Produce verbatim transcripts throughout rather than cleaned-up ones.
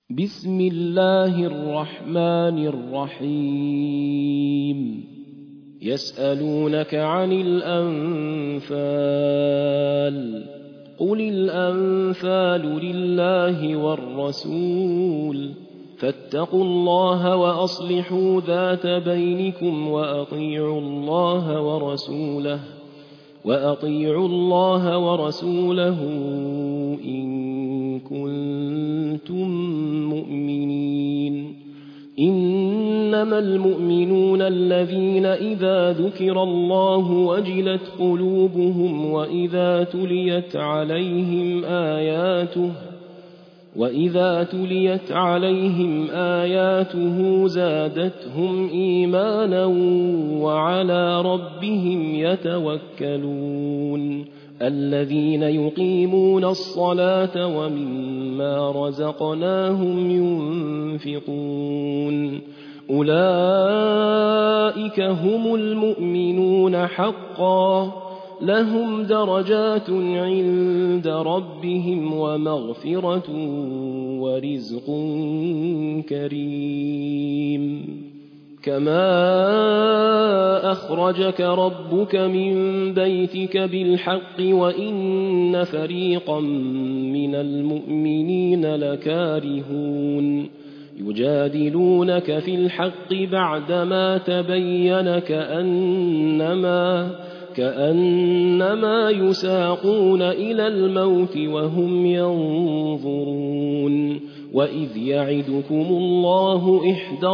بسم الله الرحمن الرحيم يسألونك عن الأنفال قل الأنفال لله والرسول فاتقوا الله وأصلحوا ذات بينكم وأطيعوا الله ورسوله وأطيعوا الله ورسوله إن كنتم مؤمنين إنما المؤمنون الذين إذا ذكر الله وجلت قلوبهم وإذا تليت عليهم آياته وإذا تليت عليهم آياته زادتهم إيمانا وعلى ربهم يتوكلون الذين يقيمون الصلاة ومما رزقناهم ينفقون أولئك هم المؤمنون حقا لهم درجات عند ربهم ومغفرة ورزق كريم كما أخرجك ربك من بيتك بالحق وإن فريقا من المؤمنين لكارهون يجادلونك في الحق بعدما تبين كأنما كأنما يساقون إلى الموت وهم ينظرون وإذ يعدكم الله إحدى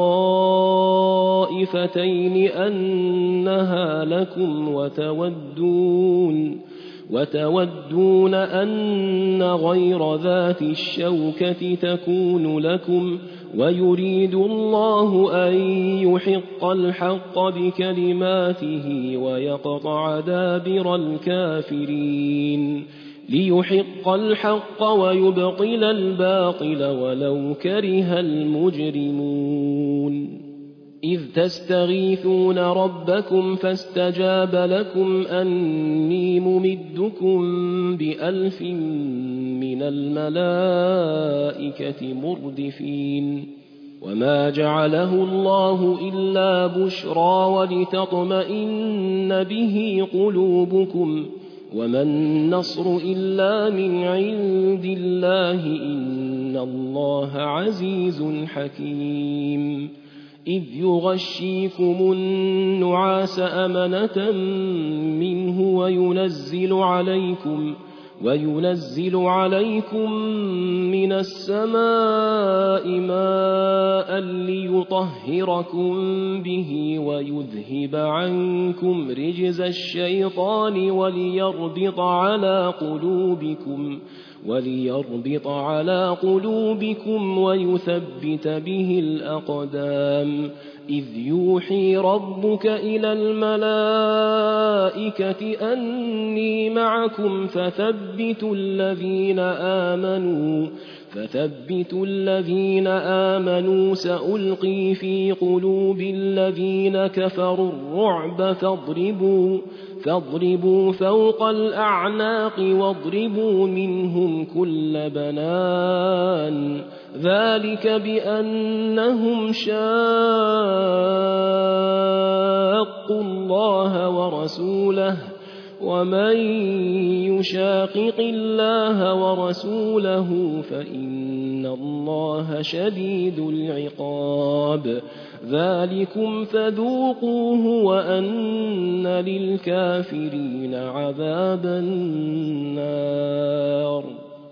الطائفتين أنها لكم وتودون وتودون أن غير ذات الشوكة تكون لكم ويريد الله أن يحق الحق بكلماته ويقطع دابر الكافرين ليحق الحق ويبطل الباطل ولو كره المجرمون إذ تستغيثون ربكم فاستجاب لكم أني ممدكم بألف من الملائكة مردفين وما جعله الله إلا بشرى ولتطمئن به قلوبكم وما النصر إلا من عند الله إن الله عزيز حكيم إذ يغشيكم النعاس أمنة منه وينزل عليكم وينزل عليكم من السماء ماء ليطهركم به ويذهب عنكم رجز الشيطان وليربط على قلوبكم وليربط على قلوبكم ويثبت به الأقدام إذ يوحي ربك إلى الملائكة أني معكم فثبتوا الذين آمنوا فثبتوا الذين آمنوا سألقي في قلوب الذين كفروا الرعب فاضربوا فاضربوا فوق الأعناق واضربوا منهم كل بنان ذلك بأنهم شاقوا الله ورسوله ومن يشاقق الله ورسوله فإن الله شديد العقاب ذلكم فذوقوه وأن للكافرين عذاب النار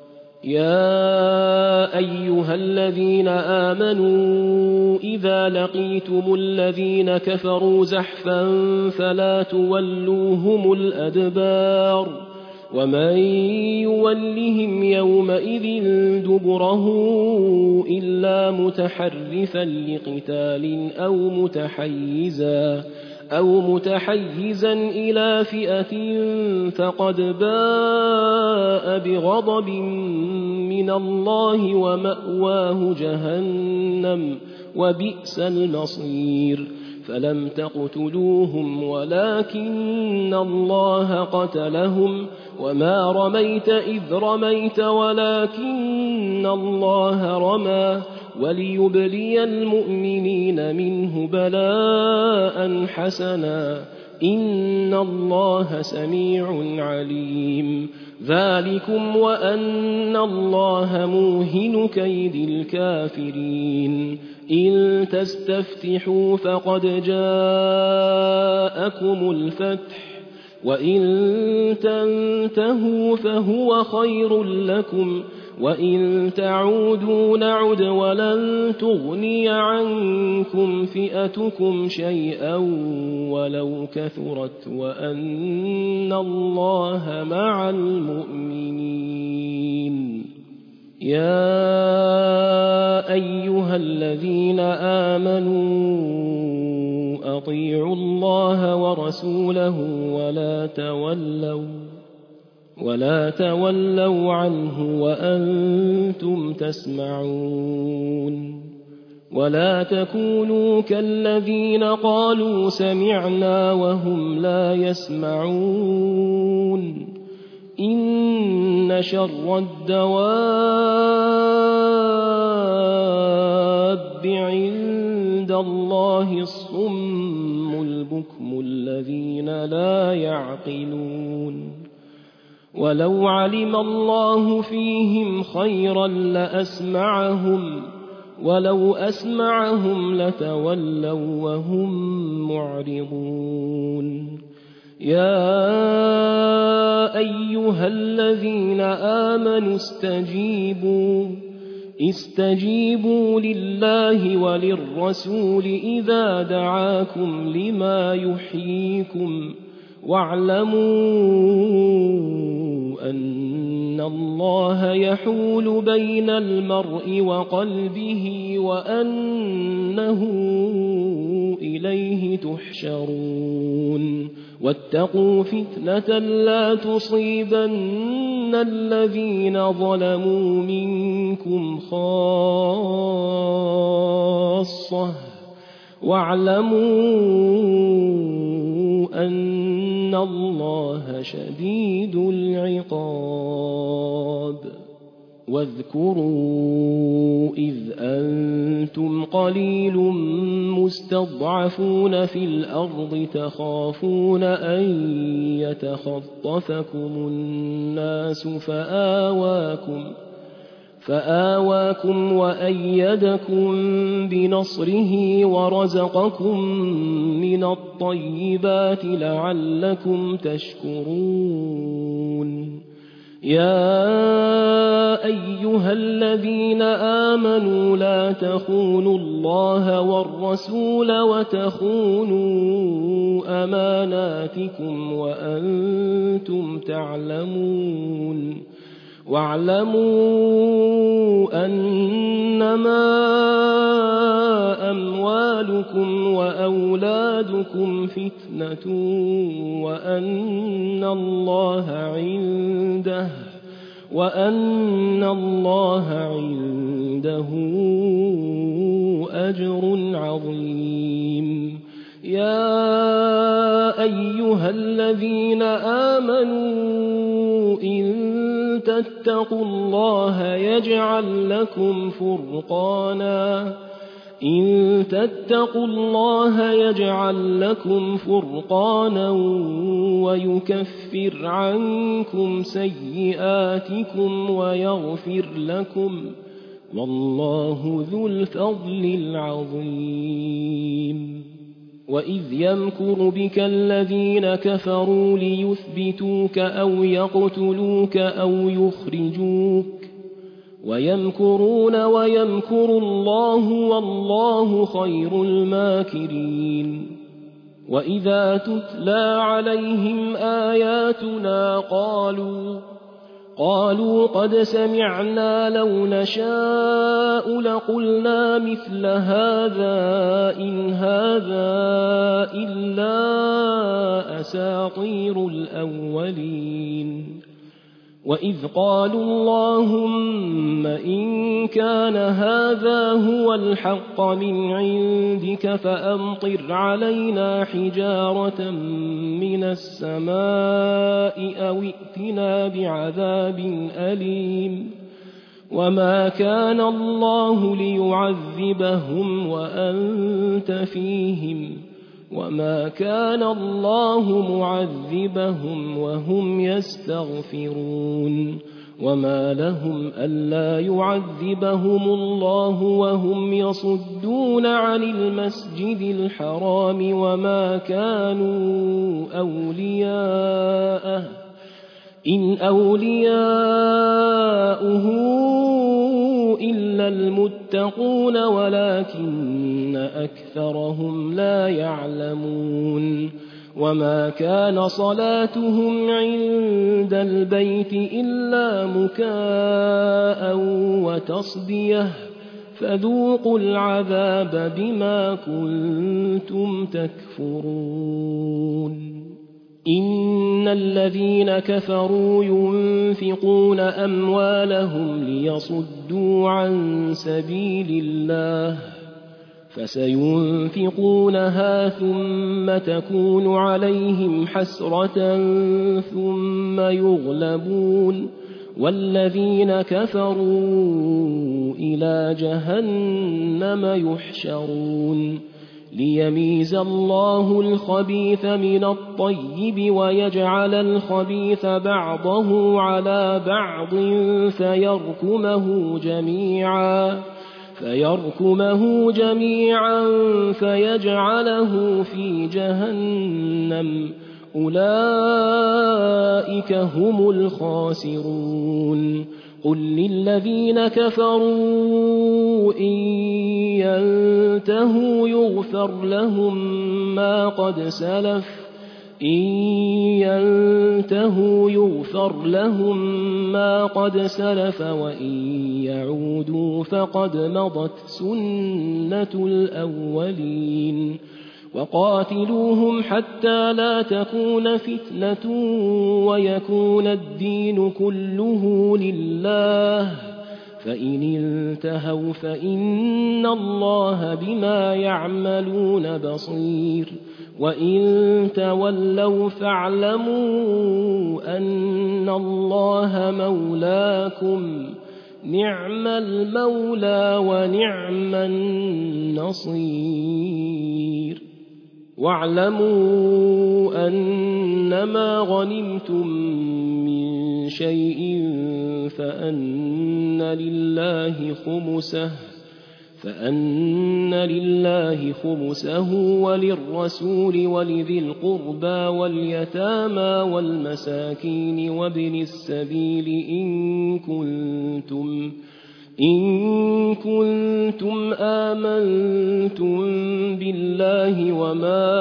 يا أيها الذين آمنوا إذا لقيتم الذين كفروا زحفا فلا تولوهم الأدبار ومن يولهم يومئذ دبره إلا متحرفا لقتال أو متحيزا أو متحيزا إلى فئة فقد باء بغضب من الله ومأواه جهنم وبئس المصير فلم تقتلوهم ولكن الله قتلهم وما رميت إذ رميت ولكن الله رمى وليبلي المؤمنين منه بلاء حسنا إن الله سميع عليم ذلكم وأن الله موهن كيد الكافرين إن تستفتحوا فقد جاءكم الفتح وإن تنتهوا فهو خير لكم وإن تعودوا نعد ولن تغني عنكم فئتكم شيئا ولو كثرت وأن الله مع المؤمنين يا أيها الذين آمنوا أطيعوا الله ورسوله ولا تولوا ولا تولوا عنه وأنتم تسمعون ولا تكونوا كالذين قالوا سمعنا وهم لا يسمعون إن شر الدواب عند الله الصم البكم الذين لا يعقلون ولو علم الله فيهم خيرا لأسمعهم ولو أسمعهم لتولوا وهم معرضون يا أيها الذين آمنوا استجيبوا استجيبوا لله وللرسول إذا دعاكم لما يحييكم واعلموا أن الله يحول بين المرء وقلبه وأنه إليه تحشرون واتقوا فتنة لا تصيبن الذين ظلموا منكم خاصة واعلموا أن الله شديد العقاب واذكروا إذ أنتم قليل مستضعفون في الأرض تخافون أن يتخطفكم الناس فآواكم فآواكم وأيدكم بنصره ورزقكم من الطيبات لعلكم تشكرون يا أيها الذين آمنوا لا تخونوا الله والرسول وتخونوا أماناتكم وأنتم تعلمون واعلموا أنما أموالكم وأولادكم فتنة وأن الله عنده وأن الله عنده أجر عظيم يا أيها الذين آمنوا إن تتقوا الله يجعل لكم فرقانا إن تتقوا الله يجعل لكم فرقانا ويكفر عنكم سيئاتكم ويغفر لكم والله ذو الفضل العظيم وإذ يمكر بك الذين كفروا ليثبتوك أو يقتلوك أو يخرجوك ويمكرون ويمكر الله والله خير الماكرين وإذا تتلى عليهم آياتنا قالوا قالوا قد سمعنا لو نشاء لقلنا مثل هذا إن هذا إلا أساطير الأولين وإذ قالوا اللهم إن كان هذا هو الحق من عندك فأمطر علينا حجارة من السماء أو ائتنا بعذاب أليم وما كان الله ليعذبهم وأنت فيهم وما كان الله معذبهم وهم يستغفرون وما لهم ألا يعذبهم الله وهم يصدون عن المسجد الحرام وما كانوا أولياءه إن أولياؤه إلا المتقون ولكن أكثرهم لا يعلمون وما كان صلاتهم عند البيت إلا مكاء وتصديه فذوقوا العذاب بما كنتم تكفرون إن الذين كفروا ينفقون أموالهم ليصدوا عن سبيل الله فسينفقونها ثم تكون عليهم حسرة ثم يغلبون والذين كفروا إلى جهنم يحشرون ليميز الله الخبيث من الطيب ويجعل الخبيث بعضه على بعض فيركمه جميعا فيركمه جميعا فيجعله في جهنم أولئك هم الخاسرون قل للذين كفروا إن ينتهوا يغفر لهم ما قد سلف إن ينتهوا يغفر لهم ما قد سلف وإن يعودوا فقد مضت سنة الأولين وقاتلوهم حتى لا تكون فتنة ويكون الدين كله لله فإن انتهوا فإن الله بما يعملون بصير وإن تولوا فاعلموا أن الله مولاكم نعم المولى ونعم النصير واعلموا أنما غنمتم من شيء فأن لله خمسه فأن لله خمسه وللرسول ولذي القربى واليتامى والمساكين وابن السبيل إن كنتم إن كنتم آمنتم بالله وما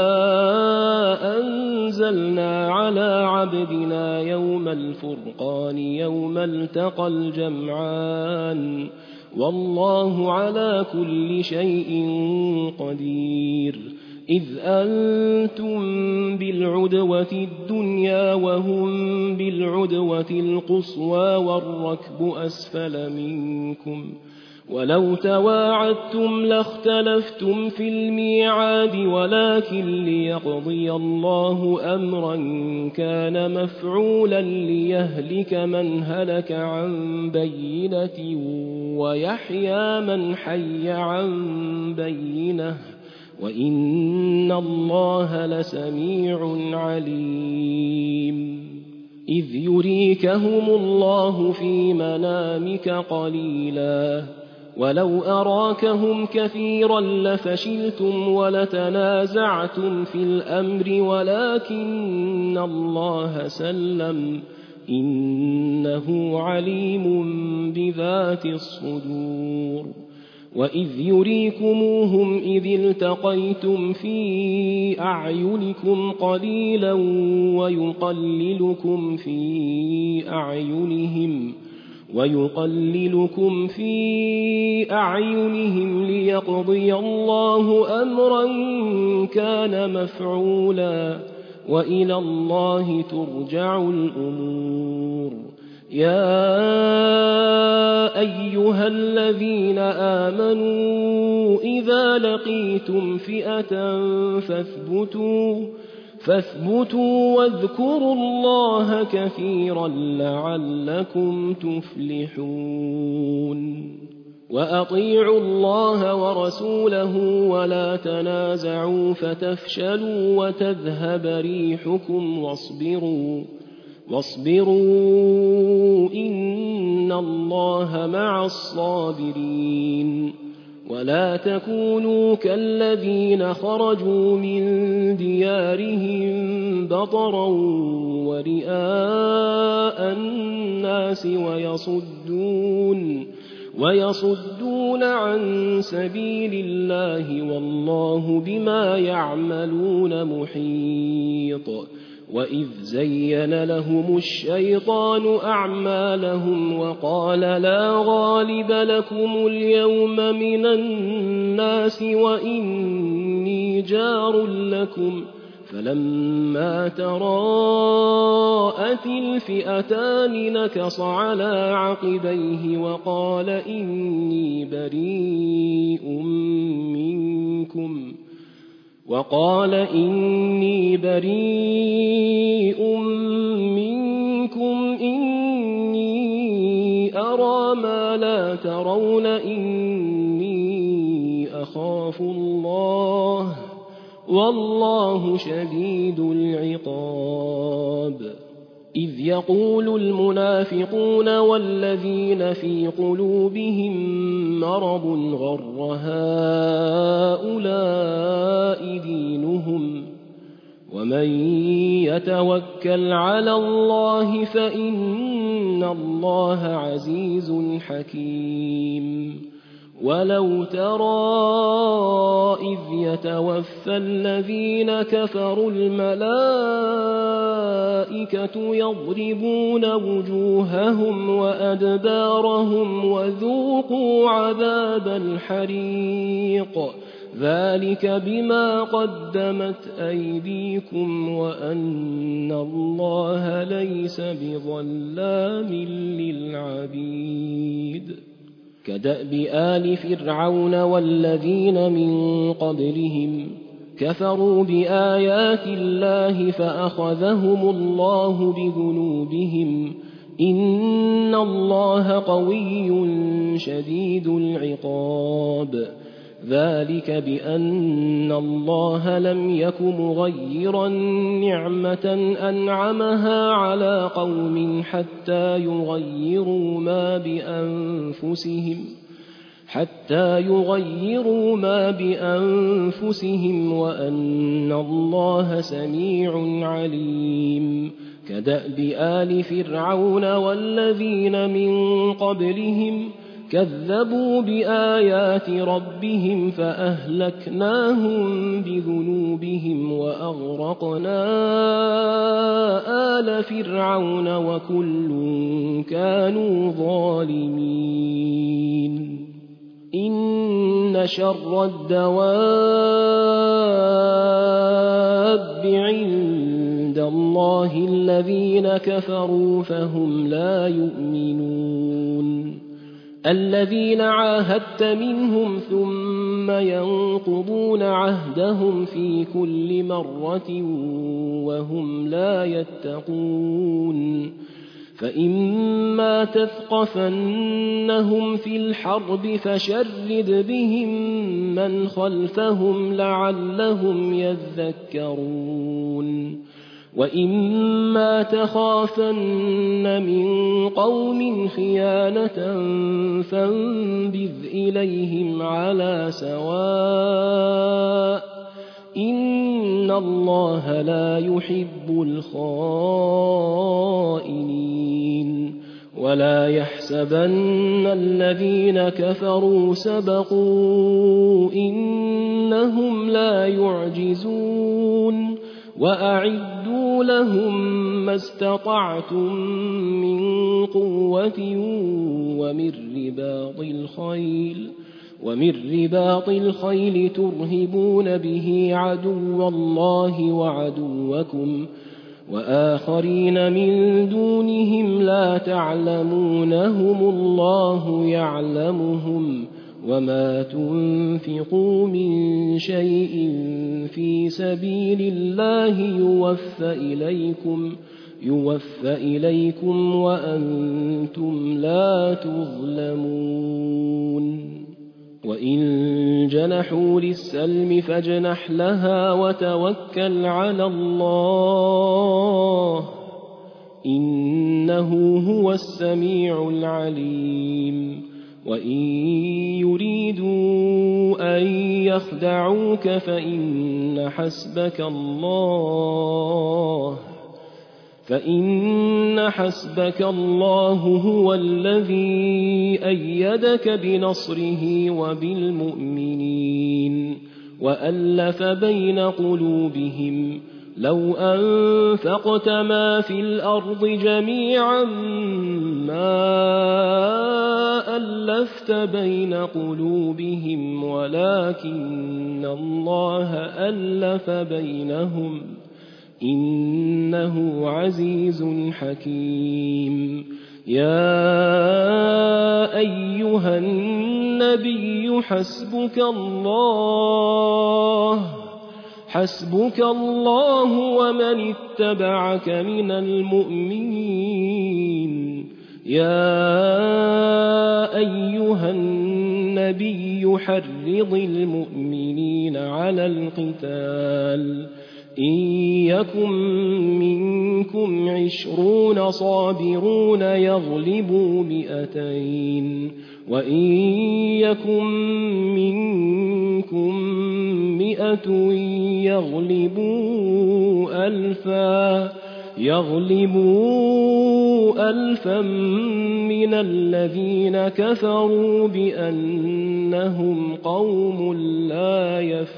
أنزلنا على عبدنا يوم الفرقان يوم التقى الجمعان والله على كل شيء قدير إذ أنتم بالعدوة الدنيا وهم بالعدوة القصوى والركب أسفل منكم ولو تواعدتم لاختلفتم في الميعاد ولكن ليقضي الله أمرا كان مفعولا ليهلك من هلك عن بينة ويحيى من حي عن بينة وإن الله لسميع عليم إذ يريكهم الله في منامك قليلا ولو أراكهم كثيرا لفشلتم ولتنازعتم في الأمر ولكن الله سلم إنه عليم بذات الصدور وإذ يريكموهم إذ التقيتم في أعينكم قليلا ويقللكم في أعينهم ويقللكم في أعينهم ليقضي الله أمرا كان مفعولا وإلى الله ترجع الأمور يا أيها الذين آمنوا إذا لقيتم فئة فاثبتوا فاثبتوا واذكروا الله كثيرا لعلكم تفلحون وأطيعوا الله ورسوله ولا تنازعوا فتفشلوا وتذهب ريحكم واصبروا واصبروا إن الله مع الصابرين ولا تكونوا كالذين خرجوا من ديارهم بطرا ورئاء الناس ويصدون ويصدون عن سبيل الله والله بما يعملون محيط وإذ زين لهم الشيطان أعمالهم وقال لا غالب لكم اليوم من الناس وإني جار لكم فلما تراءت الفئتان نكص على عقبيه وقال إني بريء منكم وقال إني بريء منكم إني أرى ما لا ترون إني أخاف الله والله شديد العقاب إذ يقول المنافقون والذين في قلوبهم مرض غر هؤلاء دينهم ومن يتوكل على الله فإن الله عزيز حكيم ولو ترى إذ يتوفى الذين كفروا الملائكة يضربون وجوههم وأدبارهم وذوقوا عذاب الحريق ذلك بما قدمت أيديكم وأن الله ليس بظلام للعبيد كدأب آل فرعون والذين من قبلهم كفروا بآيات الله فأخذهم الله بذنوبهم إن الله قوي شديد العقاب ذلك بأن الله لم يك مغيرا نعمة أنعمها على قوم حتى يغيروا ما بأنفسهم حتى يغيروا ما بأنفسهم وأن الله سميع عليم كدأب آل فرعون والذين من قبلهم كذبوا بآيات ربهم فأهلكناهم بذنوبهم وأغرقنا آل فرعون وكل كانوا ظالمين إن شر الدواب عند الله الذين كفروا فهم لا يؤمنون الذين عاهدت منهم ثم ينقضون عهدهم في كل مرة وهم لا يتقون فإما تثقفنهم في الحرب فشرد بهم من خلفهم لعلهم يذكرون وإما تخافن من قوم خيانة فانبذ إليهم على سواء إن الله لا يحب الخائنين ولا يحسبن الذين كفروا سبقوا إنهم لا يعجزون وأعدوا لهم ما استطعتم من قوة ومن رباط الخيل ومن رباط الخيل ترهبون به عدو الله وعدوكم وآخرين من دونهم لا تعلمونهم الله يعلمهم وما تنفقوا من شيء في سبيل الله يوفى إليكم يوفى إليكم وأنتم لا تظلمون وإن جنحوا للسلم فاجنح لها وتوكل على الله إنه هو السميع العليم وإن يريدوا أن يخدعوك فإن حسبك الله فإن حسبك الله هو الذي أيدك بنصره وبالمؤمنين وألف بين قلوبهم لو أنفقت ما في الأرض جميعا ما ألفت بين قلوبهم ولكن الله ألف بينهم إنه عزيز حكيم يا أيها النبي حسبك الله حسبك الله ومن اتبعك من المؤمنين يا أيها النبي حرض المؤمنين على القتال إن يكن منكم عشرون صابرون يغلبوا مئتين وإن يكن منكم مئة يغلبوا ألفا يغلبوا ألفا من الذين كفروا بأنهم قوم لا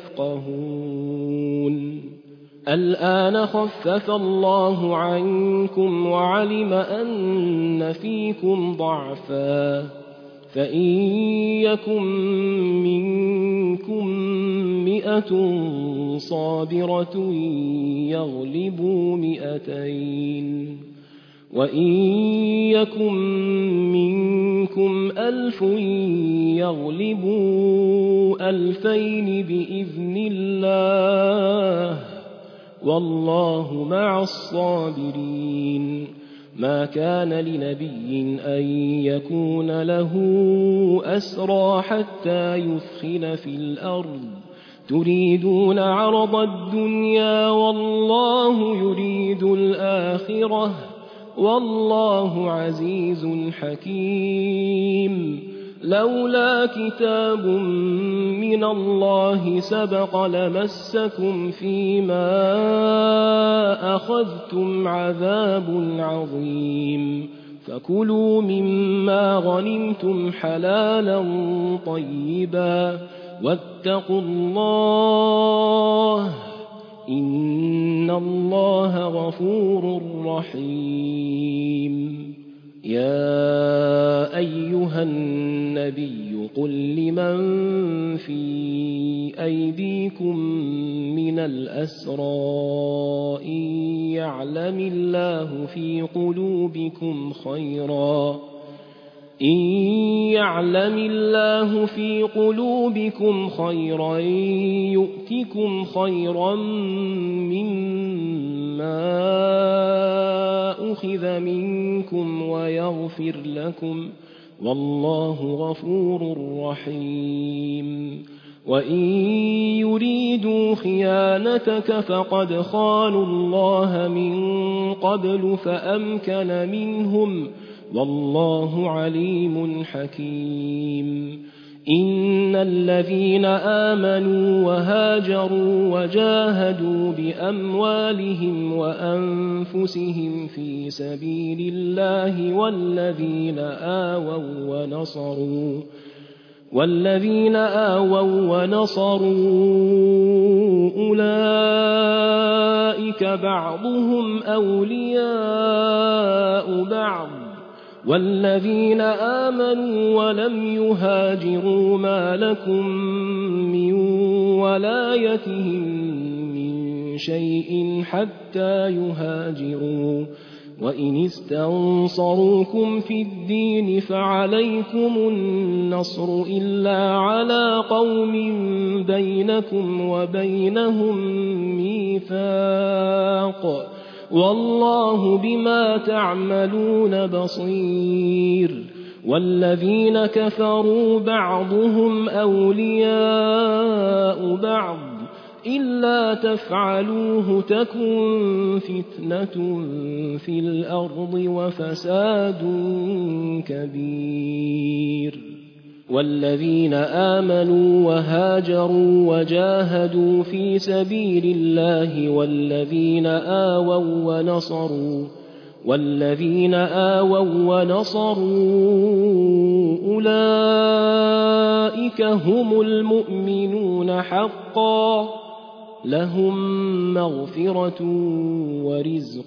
يفقهون الآن خفف الله عنكم وعلم أن فيكم ضعفا فإن يكن منكم مئة صابرة يغلبوا مئتين وإن يكن منكم ألف يغلبوا ألفين بإذن الله والله مع الصابرين ما كان لنبي أن يكون له أسرى حتى يثخن في الأرض تريدون عرض الدنيا والله يريد الآخرة والله عزيز حكيم لولا كتاب من الله سبق لمسكم فيما أخذتم عذاب عظيم فكلوا مما غنمتم حلالا طيبا واتقوا الله إن الله غفور رحيم يا أيها النبي قل لمن في أيديكم من الأسرى إن يعلم الله في قلوبكم خيرا إن يعلم الله في قلوبكم خيرا يؤتكم خيرا مما أخذ منكم ويغفر لكم والله غفور رحيم وإن يريدوا خيانتك فقد خانوا الله من قبل فأمكن منهم والله عليم حكيم إن الذين آمنوا وهاجروا وجاهدوا بأموالهم وأنفسهم في سبيل الله والذين آووا ونصروا والذين آووا ونصروا أولئك بعضهم أولياء بعض والذين آمنوا ولم يهاجروا ما لكم من ولايتهم من شيء حتى يهاجروا وإن استنصروكم في الدين فعليكم النصر إلا على قوم بينكم وبينهم ميثاق والله بما تعملون بصير والذين كفروا بعضهم أولياء بعض إلا تفعلوه تكن فتنة في الأرض وفساد كبير والذين آمنوا وهاجروا وجاهدوا في سبيل الله والذين آووا ونصروا والذين آووا ونصروا أولئك هم المؤمنون حقا لهم مغفرة ورزق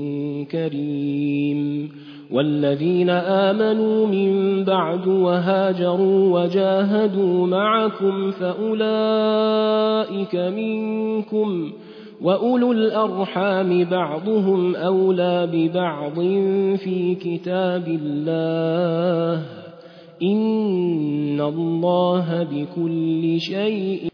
كريم والذين آمنوا من بعد وهاجروا وجاهدوا معكم فأولئك منكم وأولو الأرحام بعضهم أولى ببعض في كتاب الله إن الله بكل شيء